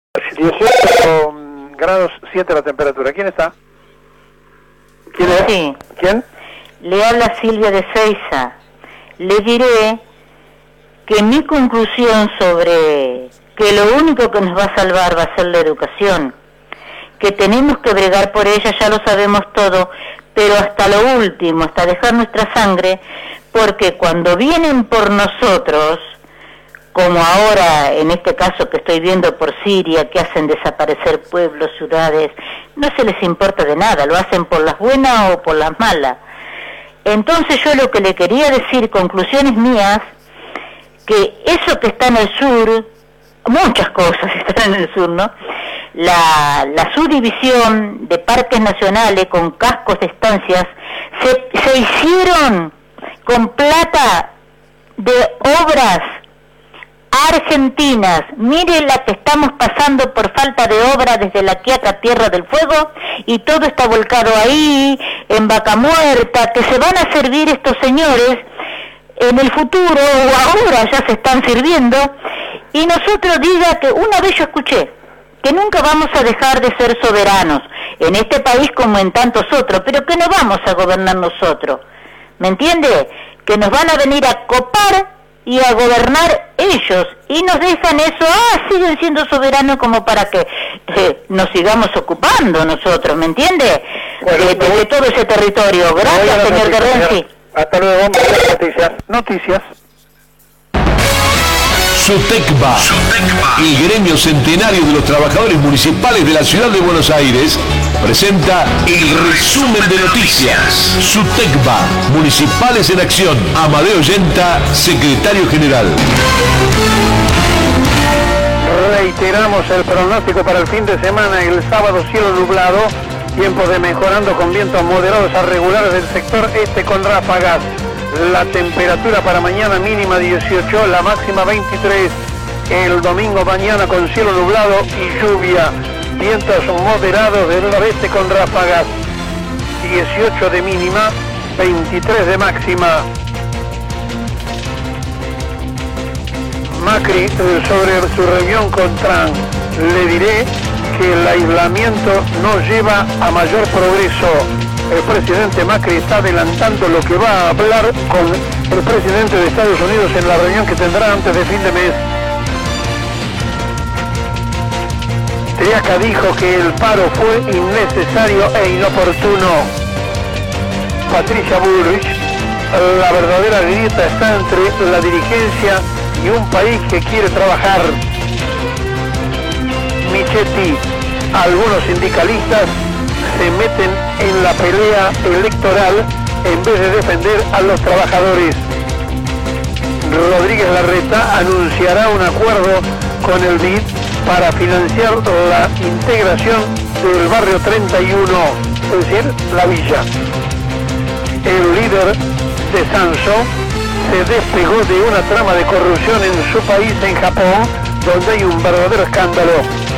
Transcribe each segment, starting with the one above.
18 grados 7 la temperatura. ¿Quién está? ¿Quién es? Sí. ¿Quién? Le habla Silvia de Seiza. Le diré que mi conclusión sobre que lo único que nos va a salvar va a ser la educación, que tenemos que bregar por ella, ya lo sabemos todo, pero hasta lo último, hasta dejar nuestra sangre, porque cuando vienen por nosotros, como ahora en este caso que estoy viendo por Siria, que hacen desaparecer pueblos, ciudades, no se les importa de nada, lo hacen por las buenas o por las malas. Entonces yo lo que le quería decir, conclusiones mías, que eso que está en el sur, muchas cosas están en el sur, ¿no? La subdivisión de parques nacionales con cascos de estancias se hicieron con plata de obras argentinas. Mire la que estamos pasando por falta de obra desde la Quiaca, Tierra del Fuego, y todo está volcado ahí, en Vaca Muerta, que se van a servir estos señores en el futuro, o ahora ya se están sirviendo, y nosotros diga que una vez yo escuché que nunca vamos a dejar de ser soberanos, en este país como en tantos otros, pero que no vamos a gobernar nosotros, ¿me entiende? Que nos van a venir a copar y a gobernar ellos, y nos dejan eso, siguen siendo soberanos como para que nos sigamos ocupando nosotros, ¿me entiende? Bueno, de todo ese territorio. Gracias, señor Guerrenci. Hasta luego, noticias. SUTECBA, el gremio centenario de los trabajadores municipales de la ciudad de Buenos Aires, presenta el resumen de noticias. SUTECBA, Municipales en Acción. Amadeo Yenta, secretario general. Reiteramos el pronóstico para el fin de semana. El sábado cielo nublado, tiempo de mejorando con vientos moderados a regulares del sector este con ráfagas. La temperatura para mañana mínima 18, la máxima 23. El domingo mañana con cielo nublado y lluvia. Vientos moderados del noreste con ráfagas. 18 de mínima, 23 de máxima. Macri sobre su reunión con Trump. Le diré que el aislamiento no lleva a mayor progreso. El presidente Macri está adelantando lo que va a hablar con el presidente de Estados Unidos en la reunión que tendrá antes de fin de mes. Triaca dijo que el paro fue innecesario e inoportuno. Patricia Bullrich, la verdadera grieta está entre la dirigencia y un país que quiere trabajar. Michetti, algunos sindicalistas se meten en la pelea electoral en vez de defender a los trabajadores. Rodríguez Larreta anunciará un acuerdo con el BID para financiar la integración del barrio 31, es decir, la villa. El líder de Sanso se despegó de una trama de corrupción en su país, en Japón, donde hay un verdadero escándalo.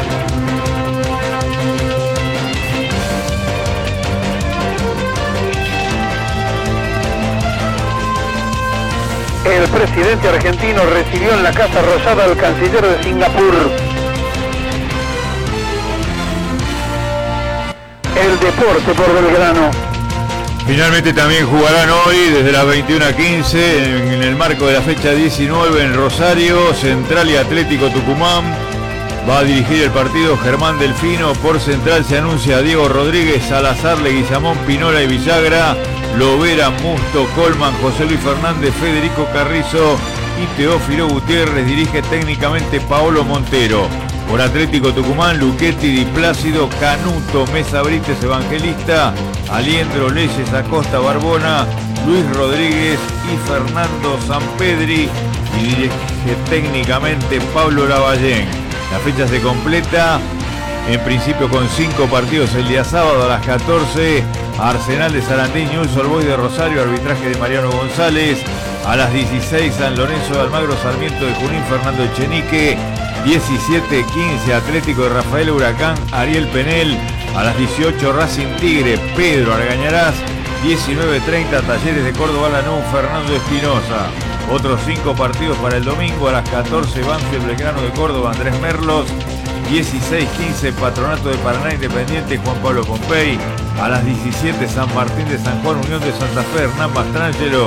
El presidente argentino recibió en la Casa Rosada al canciller de Singapur. El deporte por Belgrano. Finalmente también jugarán hoy desde las 21:15 en el marco de la fecha 19 en Rosario. Central y Atlético Tucumán. Va a dirigir el partido Germán Delfino. Por Central se anuncia a Diego Rodríguez, Salazar, Leguizamón, Pinola y Villagra. Lovera, Musto, Colman, José Luis Fernández, Federico Carrizo y Teófilo Gutiérrez. Dirige técnicamente Paolo Montero. Por Atlético Tucumán, Luchetti, Di Plácido, Canuto, Mesa Brites, Evangelista, Aliendro, Leyes, Acosta, Barbona, Luis Rodríguez y Fernando Sampedri. Y dirige técnicamente Pablo Lavallén. La fecha se completa en principio con 5 partidos el día sábado a las 14. Arsenal de Sarandí, Newell's Old Boys de Rosario, arbitraje de Mariano González. A las 16 San Lorenzo de Almagro, Sarmiento de Junín, Fernando Echenique. 17:15 Atlético de Rafael Huracán, Ariel Penel. A las 18 Racing Tigre, Pedro Argañarás. 19:30 Talleres de Córdoba Lanús, Fernando Espinosa. Otros 5 partidos para el domingo. A las 14 Banfield Belgrano de Córdoba, Andrés Merlos. 16:15 Patronato de Paraná Independiente Juan Pablo Pompey. A las 17 San Martín de San Juan Unión de Santa Fe Hernán Mastrangelo.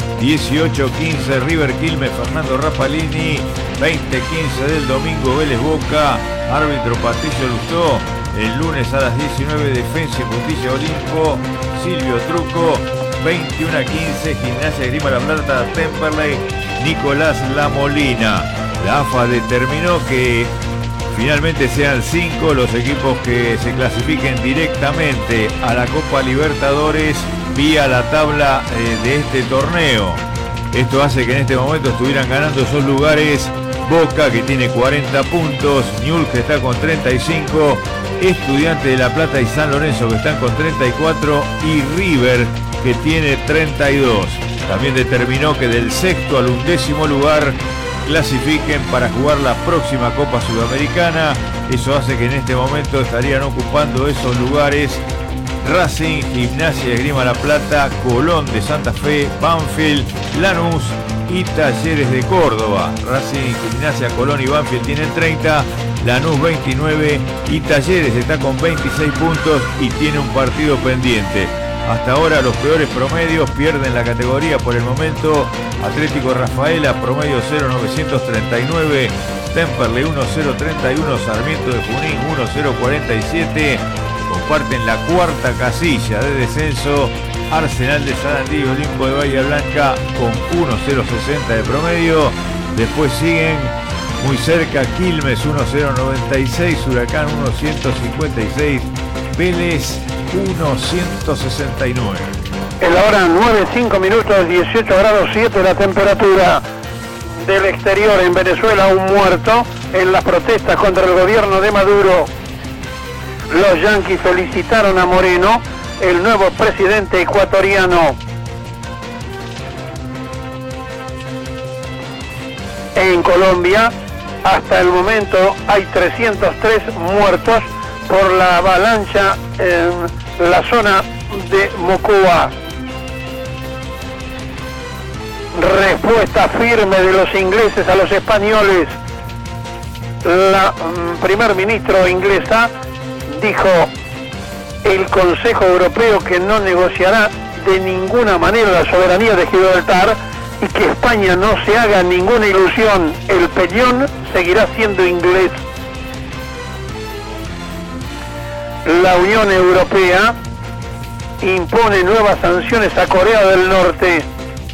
18:15 River Quilmes Fernando Rapalini. 20:15 del domingo Vélez Boca, árbitro Patricio Lustó. El lunes a las 19 Defensa y Justicia Olimpo, Silvio Truco. 21:15 Gimnasia Esgrima La Plata Temperley, Nicolás Lamolina. La AFA determinó que finalmente sean 5 los equipos que se clasifiquen directamente a la Copa Libertadores vía la tabla de este torneo. Esto hace que en este momento estuvieran ganando esos lugares Boca, que tiene 40 puntos, Newell's, que está con 35, Estudiantes de La Plata y San Lorenzo, que están con 34, y River, que tiene 32. También determinó que del sexto al 11º lugar clasifiquen para jugar la próxima Copa Sudamericana. Eso hace que en este momento estarían ocupando esos lugares Racing, Gimnasia Esgrima La Plata, Colón de Santa Fe, Banfield, Lanús y Talleres de Córdoba. Racing, Gimnasia, Colón y Banfield tienen 30, Lanús 29 y Talleres está con 26 puntos y tiene un partido pendiente. Hasta ahora los peores promedios pierden la categoría por el momento. Atlético Rafaela, promedio 0,939, Temperley 1,031, Sarmiento de Junín 1,047. Comparten la cuarta casilla de descenso Arsenal de Sarandí y Olimpo de Bahía Blanca con 1,060 de promedio. Después siguen muy cerca Quilmes 1,096, Huracán 1,156, Vélez 1,169. En la hora 9:05 minutos, 18 grados 7 la temperatura. Del exterior en Venezuela, un muerto en las protestas contra el gobierno de Maduro. Los yanquis felicitaron a Moreno, el nuevo presidente ecuatoriano. En Colombia, hasta el momento hay 303 muertos por la avalancha en la zona de Mocoa. Respuesta firme de los ingleses a los españoles. La primer ministro inglesa dijo: el Consejo Europeo que no negociará de ninguna manera la soberanía de Gibraltar y que España no se haga ninguna ilusión, el peñón seguirá siendo inglés. La Unión Europea impone nuevas sanciones a Corea del Norte.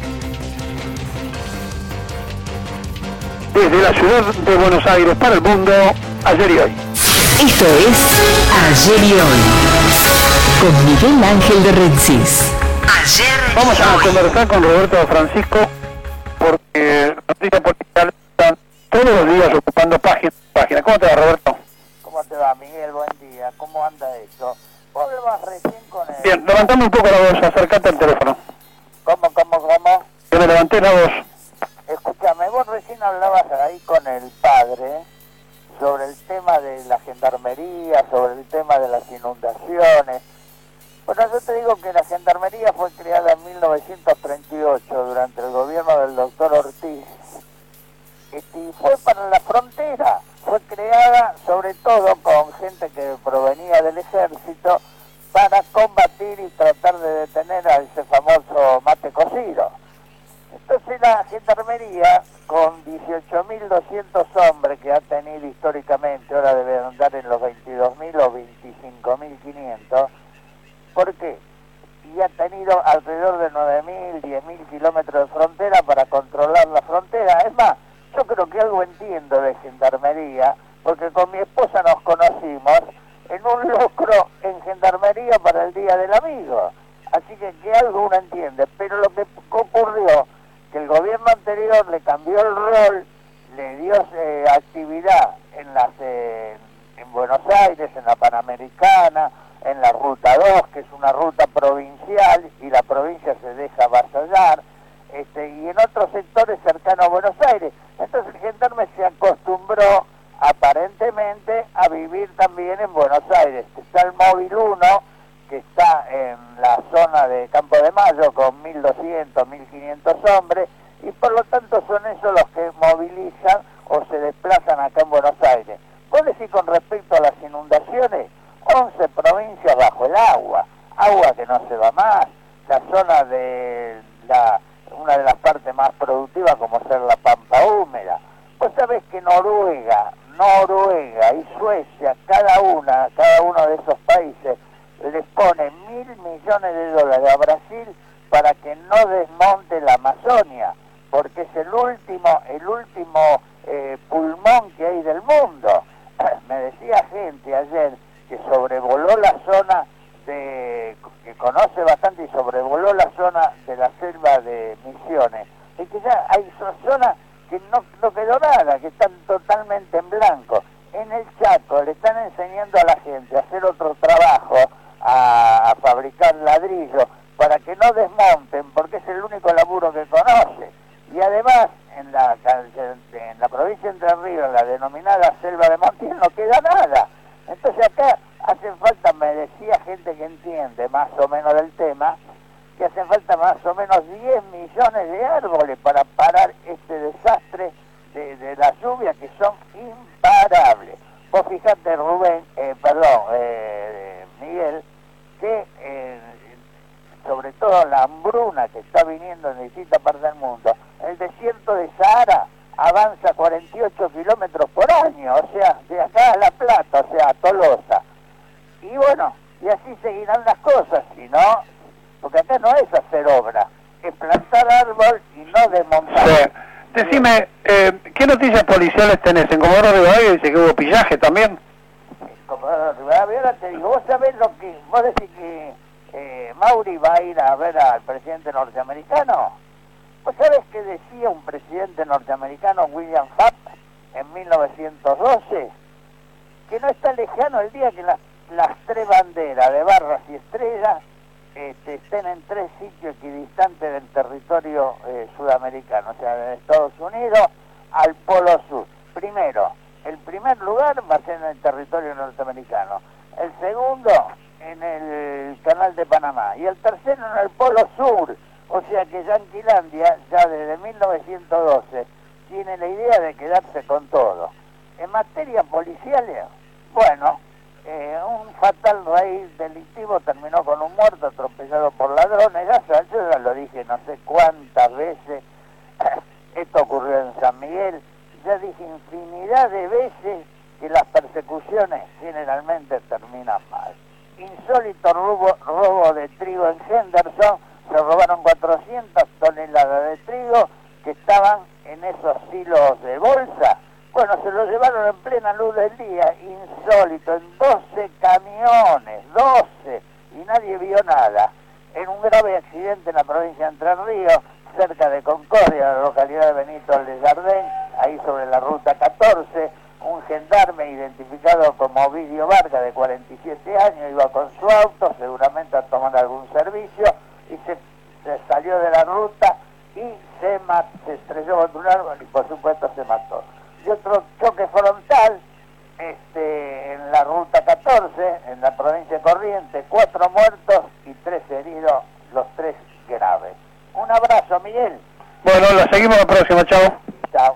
Desde la ciudad de Buenos Aires para el mundo, ayer y hoy. Esto es Ayer y Hoy, con Miguel Ángel de Rensis. Ayer Vamos a conversar con Roberto Francisco, porque la noticia política está todos los días ocupando página. ¿Cómo te va, Roberto? ¿Cómo te va, Miguel? Buen día. ¿Cómo anda eso? Vos hablabas recién con el... Bien, levantame un poco la voz, acércate al teléfono. ¿Cómo? Que me levanté la voz. Escúchame, vos recién hablabas ahí con el padre sobre el tema de la gendarmería, sobre el tema de las inundaciones. Bueno, yo te digo que la gendarmería fue creada en 1938 durante el gobierno del doctor Ortiz. Y fue para la frontera, fue creada sobre todo con gente que provenía del ejército para combatir y tratar de detener a ese famoso mate cocido. Entonces la gendarmería, con 18.200 hombres que ha tenido históricamente, ahora debe andar en los 22.000 o 25.500, ¿por qué? Y ha tenido alrededor de 9.000, 10.000 kilómetros de frontera para controlar la frontera. Es más, yo creo que algo entiendo de gendarmería, porque con mi esposa nos conocimos en un lucro en gendarmería para el Día del Amigo. Así que algo uno entiende. Pero lo que ocurrió, que el gobierno anterior le cambió el rol, le dio actividad en Buenos Aires, en la Panamericana, en la Ruta 2, que es una ruta provincial, y la provincia se deja avasallar, y en otros sectores cercanos a Buenos Aires. Entonces el gendarme se acostumbró aparentemente a vivir también en Buenos Aires. Está el Móvil 1, que está en la zona de Campo de Mayo con 1.200, 1.500 hombres, y por lo tanto son ellos los que movilizan o se desplazan acá en Buenos Aires. Vos decís con respecto las inundaciones, 11 provincias bajo el agua que no se va más, la zona de una de las partes más productivas como ser la Pampa Húmeda. Vos sabés que Noruega y Suecia, cada uno de esos países les pone $1.000 millones a Brasil para que no desmonte la Amazonia, porque es el último pulmón que hay del mundo. Me decía gente ayer que sobrevoló la zona que conoce bastante y sobrevoló la zona de la selva de Misiones, y que ya hay zonas que no quedó nada, que están totalmente en blanco. En el Chaco le están enseñando a la gente a hacer otro trabajo, a fabricar ladrillos, para que no desmonten, porque es el único laburo que conoce. Y además, en la provincia de Entre Ríos, la denominada Selva de Montiel, no queda nada. Entonces acá hacen falta, me decía gente que entiende más o menos del tema, que hacen falta más o menos 10 millones de árboles para parar este desastre de las lluvias, que son imparables. Vos fijate, Miguel, que sobre todo la hambruna que está viniendo en distintas partes del mundo, el desierto de Sahara avanza 48 kilómetros por año, o sea, de acá a La Plata, o sea, a Tolosa. Y bueno, y así seguirán las cosas, si no, porque acá no es hacer obra, es plantar árbol y no desmontar. Sí. Decime, ¿qué noticias policiales tenés? En Comodoro Rivadavia dice que hubo pillaje también. Comodoro Rivadavia, ahora te digo, vos sabés lo que, vos decís que Mauri va a ir a ver al presidente norteamericano. ¿Vos sabés qué decía un presidente norteamericano, William Fapp, en 1912? Que no está lejano el día que las 3 banderas de barras y estrellas estén en 3 sitios equidistantes del territorio sudamericano, o sea, de Estados Unidos al Polo Sur. Primero, el primer lugar va a ser en el territorio norteamericano, el segundo en el Canal de Panamá y el tercero en el Polo Sur. O sea que Yanquilandia ya desde 1912 tiene la idea de quedarse con todo. En materia policial, bueno, un fatal raíz delictivo terminó con un muerto atropellado por ladrones. Yo ya lo dije no sé cuántas veces, esto ocurrió en San Miguel, ya dije infinidad de veces que las persecuciones generalmente terminan mal. Insólito robo de trigo en Henderson, se robaron 400 toneladas de trigo que estaban en esos silos de bolsa. Bueno, se lo llevaron en plena luz del día, insólito, en 12 camiones, 12, y nadie vio nada. En un grave accidente en la provincia de Entre Ríos, cerca de Concordia, la localidad de Benito Aldesjardín, ahí sobre la ruta 14, un gendarme identificado como Ovidio Vargas, de 47 años, iba con su auto, seguramente a tomar algún servicio, y se salió de la ruta y se estrelló contra un árbol y por supuesto se mató. Y otro choque frontal en la ruta 14, en la provincia de Corrientes, 4 muertos y 3 heridos, los 3 graves. Un abrazo, Miguel. Bueno, la seguimos la próxima, chao. Chao.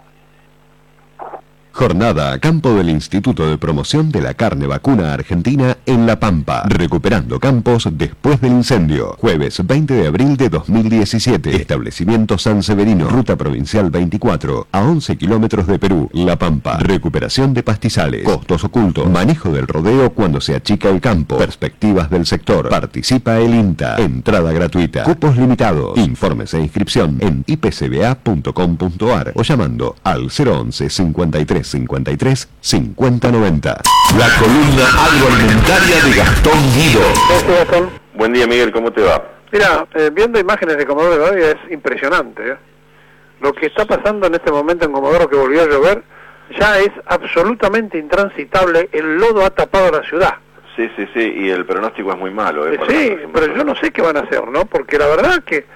Jornada a campo del Instituto de Promoción de la Carne Vacuna Argentina en La Pampa, recuperando campos después del incendio. Jueves 20 de abril de 2017. Establecimiento San Severino, Ruta Provincial 24, a 11 kilómetros de Perú, La Pampa. Recuperación de pastizales, costos ocultos, manejo del rodeo cuando se achica el campo, perspectivas del sector. Participa el INTA. Entrada gratuita. Cupos limitados. Informes e inscripción en ipcba.com.ar o llamando al 011 53 53 5090. La columna agroalimentaria de Gastón Guido. Buen día, Miguel, ¿cómo te va? Mira, viendo imágenes de Comodoro Rivadavia es impresionante, Lo que está pasando en este momento en Comodoro, que volvió a llover, ya es absolutamente intransitable. El lodo ha tapado la ciudad. Sí, y el pronóstico es muy malo. Sí, pero yo no sé qué van a hacer, ¿no? Porque la verdad que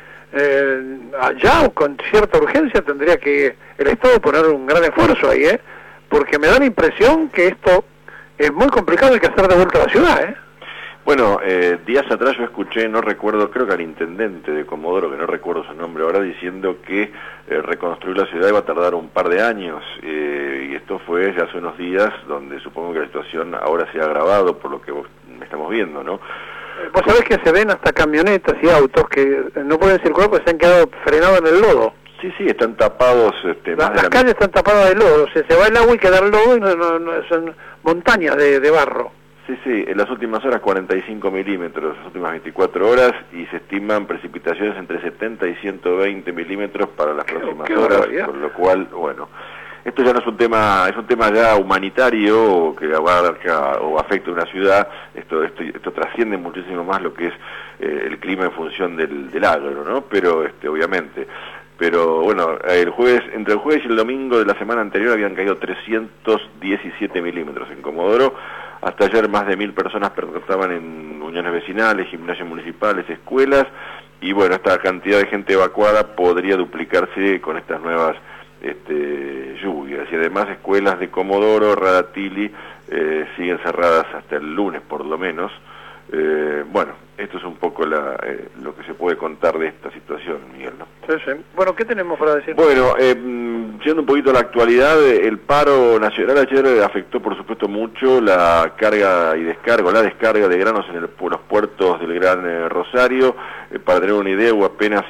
allá o con cierta urgencia tendría que el Estado poner un gran esfuerzo ahí, porque me da la impresión que esto es muy complicado, hay que hacer de vuelta a la ciudad, Bueno, días atrás yo escuché, no recuerdo, creo que al intendente de Comodoro, que no recuerdo su nombre ahora, diciendo que reconstruir la ciudad iba a tardar un par de años, y esto fue ya hace unos días, donde supongo que la situación ahora se ha agravado por lo que estamos viendo, ¿no? Vos sabés que se ven hasta camionetas y autos que no pueden circular porque se han quedado frenados en el lodo. Sí, están tapados. Las calles están tapadas de lodo, se va el agua y queda el lodo y son montañas de barro. Sí, en las últimas horas 45 milímetros, las últimas 24 horas, y se estiman precipitaciones entre 70 y 120 milímetros para las próximas horas, con lo cual, bueno, esto ya no es un tema ya humanitario que abarca o afecta a una ciudad, esto trasciende muchísimo más lo que es el clima en función del agro, ¿no? Pero obviamente. Pero bueno, entre el jueves y el domingo de la semana anterior habían caído 317 milímetros en Comodoro. Hasta ayer más de 1000 personas estaban en uniones vecinales, gimnasios municipales, escuelas, y bueno, esta cantidad de gente evacuada podría duplicarse con estas nuevas lluvias. Y además escuelas de Comodoro, Radatili, siguen cerradas hasta el lunes por lo menos. Bueno, esto es un poco lo que se puede contar de esta situación, Miguel, ¿no? Sí. Bueno, ¿qué tenemos para decir? Bueno, yendo un poquito a la actualidad, el paro nacional ayer afectó por supuesto mucho la carga y la descarga de granos en los puertos del Gran Rosario. Para tener una idea, hubo apenas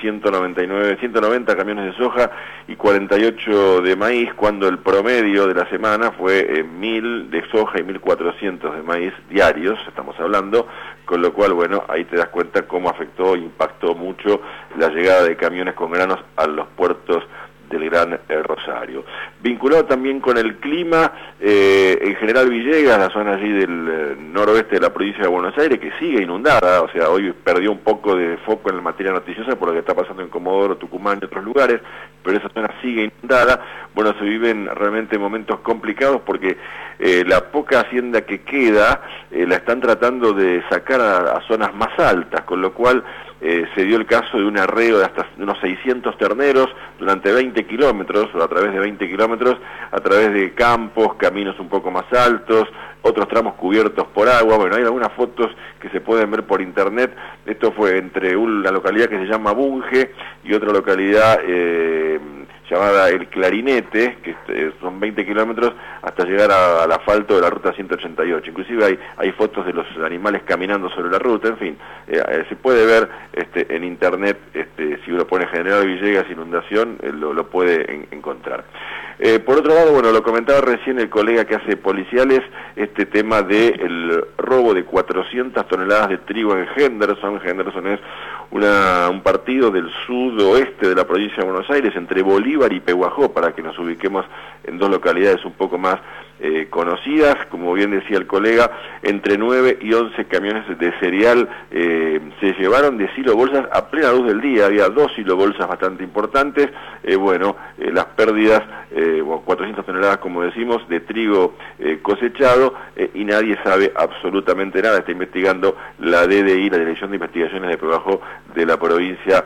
190 camiones de soja y 48 de maíz, cuando el promedio de la semana fue 1000 de soja y 1400 de maíz diarios, estamos hablando, con lo cual, bueno, ahí te das cuenta cómo impactó mucho la llegada de camiones con granos a los puertos del Gran Rosario. Vinculado también con el clima, en General Villegas, la zona allí del noroeste de la provincia de Buenos Aires, que sigue inundada, o sea, hoy perdió un poco de foco en la materia noticiosa por lo que está pasando en Comodoro, Tucumán y otros lugares, pero esa zona sigue inundada. Bueno, se viven realmente momentos complicados porque la poca hacienda que queda la están tratando de sacar a zonas más altas, con lo cual se dio el caso de un arreo de hasta unos 600 terneros durante 20 kilómetros, o a través de 20 kilómetros, a través de campos, caminos un poco más altos, otros tramos cubiertos por agua. Bueno, hay algunas fotos que se pueden ver por internet. Esto fue entre una localidad que se llama Bunge y otra localidad llamada El Clarinete, que son 20 kilómetros hasta llegar al asfalto de la ruta 188. Inclusive hay fotos de los animales caminando sobre la ruta, en fin, se puede ver en internet, si uno pone General Villegas inundación, lo puede encontrar. Por otro lado, bueno, lo comentaba recién el colega que hace policiales, este tema del robo de 400 toneladas de trigo en Henderson. Henderson es un partido del sudoeste de la provincia de Buenos Aires, entre Bolívar y Pehuajó, para que nos ubiquemos en dos localidades un poco más conocidas. Como bien decía el colega, entre 9 y 11 camiones de cereal se llevaron de silobolsas a plena luz del día. Había 2 silobolsas bastante importantes. Las pérdidas, 400 toneladas, como decimos, de trigo cosechado, y nadie sabe absolutamente nada. Está investigando la DDI, la Dirección de Investigaciones de Pehuajó de la provincia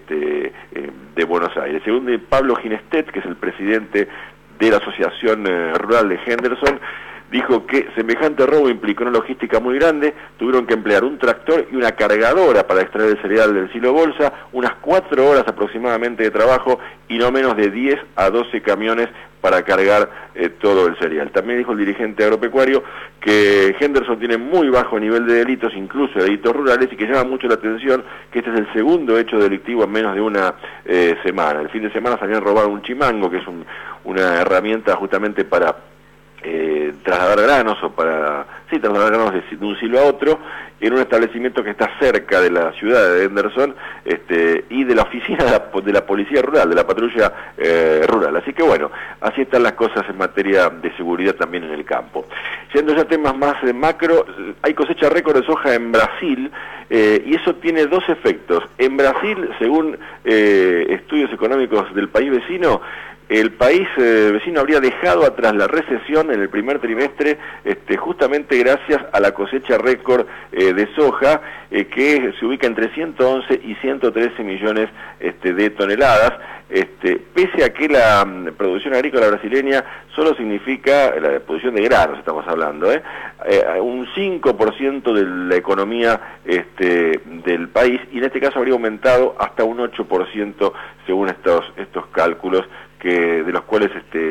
de Buenos Aires. Según Pablo Ginestet, que es el presidente de la Asociación Rural de Henderson, dijo que semejante robo implicó una logística muy grande. Tuvieron que emplear un tractor y una cargadora para extraer el cereal del silo bolsa, unas 4 horas aproximadamente de trabajo y no menos de 10 a 12 camiones para cargar todo el cereal. También dijo el dirigente agropecuario que Henderson tiene muy bajo nivel de delitos, incluso de delitos rurales, y que llama mucho la atención que este es el segundo hecho delictivo en menos de una semana. El fin de semana se habían robado un chimango, que es una herramienta justamente para trasladar granos, o trasladar granos de un silo a otro, en un establecimiento que está cerca de la ciudad de Henderson, y de la oficina de la policía rural, de la patrulla rural. Así que bueno, así están las cosas en materia de seguridad también en el campo. Yendo ya a temas más macro, hay cosecha récord de soja en Brasil, y eso tiene dos efectos. En Brasil, según estudios económicos del país vecino, el país vecino habría dejado atrás la recesión en el primer trimestre, justamente gracias a la cosecha récord de soja, que se ubica entre 111 y 113 millones de toneladas, pese a que la producción agrícola brasileña solo significa, la producción de granos estamos hablando, un 5% de la economía del país, y en este caso habría aumentado hasta un 8% según estos cálculos, de los cuales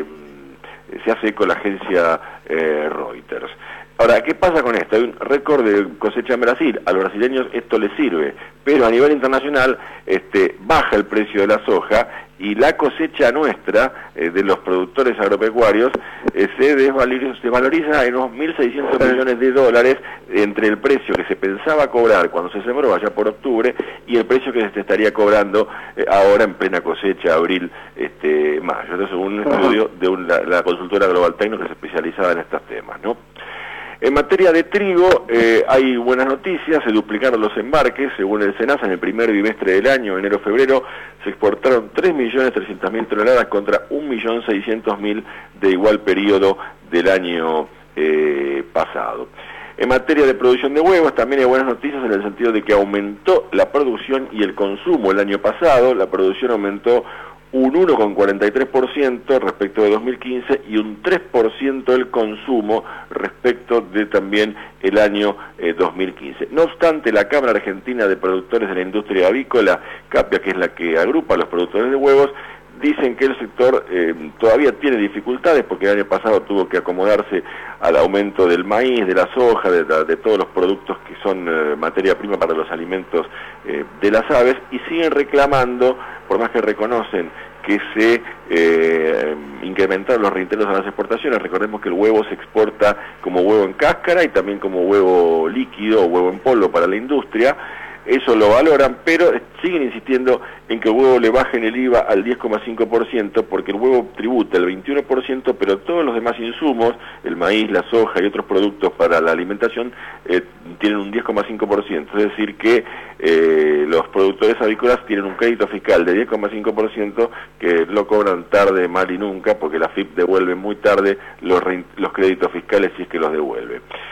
se hace con la agencia Reuters. Ahora, ¿qué pasa con esto? Hay un récord de cosecha en Brasil, a los brasileños esto les sirve, pero a nivel internacional baja el precio de la soja, y la cosecha nuestra, de los productores agropecuarios, se desvaloriza en unos 1.600 millones de dólares entre el precio que se pensaba cobrar cuando se sembró allá por octubre y el precio que se estaría cobrando ahora en plena cosecha, abril, mayo. Esto según un estudio de la consultora Global Techno, que se especializaba en estos temas, ¿no? En materia de trigo, hay buenas noticias, se duplicaron los embarques, según el SENASA, en el primer bimestre del año, enero-febrero, se exportaron 3.300.000 toneladas contra 1.600.000 de igual periodo del año pasado. En materia de producción de huevos, también hay buenas noticias en el sentido de que aumentó la producción y el consumo el año pasado. La producción aumentó un 1,43% respecto de 2015 y un 3% el consumo respecto de también el año 2015. No obstante, la Cámara Argentina de Productores de la Industria Avícola, CAPIA, que es la que agrupa a los productores de huevos, dicen que el sector todavía tiene dificultades porque el año pasado tuvo que acomodarse al aumento del maíz, de la soja, de todos los productos que son materia prima para los alimentos de las aves, y siguen reclamando, por más que reconocen que se incrementaron los reintegros a las exportaciones. Recordemos que el huevo se exporta como huevo en cáscara y también como huevo líquido o huevo en polvo para la industria. Eso lo valoran, pero siguen insistiendo en que el huevo le bajen el IVA al 10,5%, porque el huevo tributa el 21%, pero todos los demás insumos, el maíz, la soja y otros productos para la alimentación, tienen un 10,5%. Es decir que los productores avícolas tienen un crédito fiscal de 10,5% que lo cobran tarde, mal y nunca, porque la FIP devuelve muy tarde los créditos fiscales si es que los devuelve.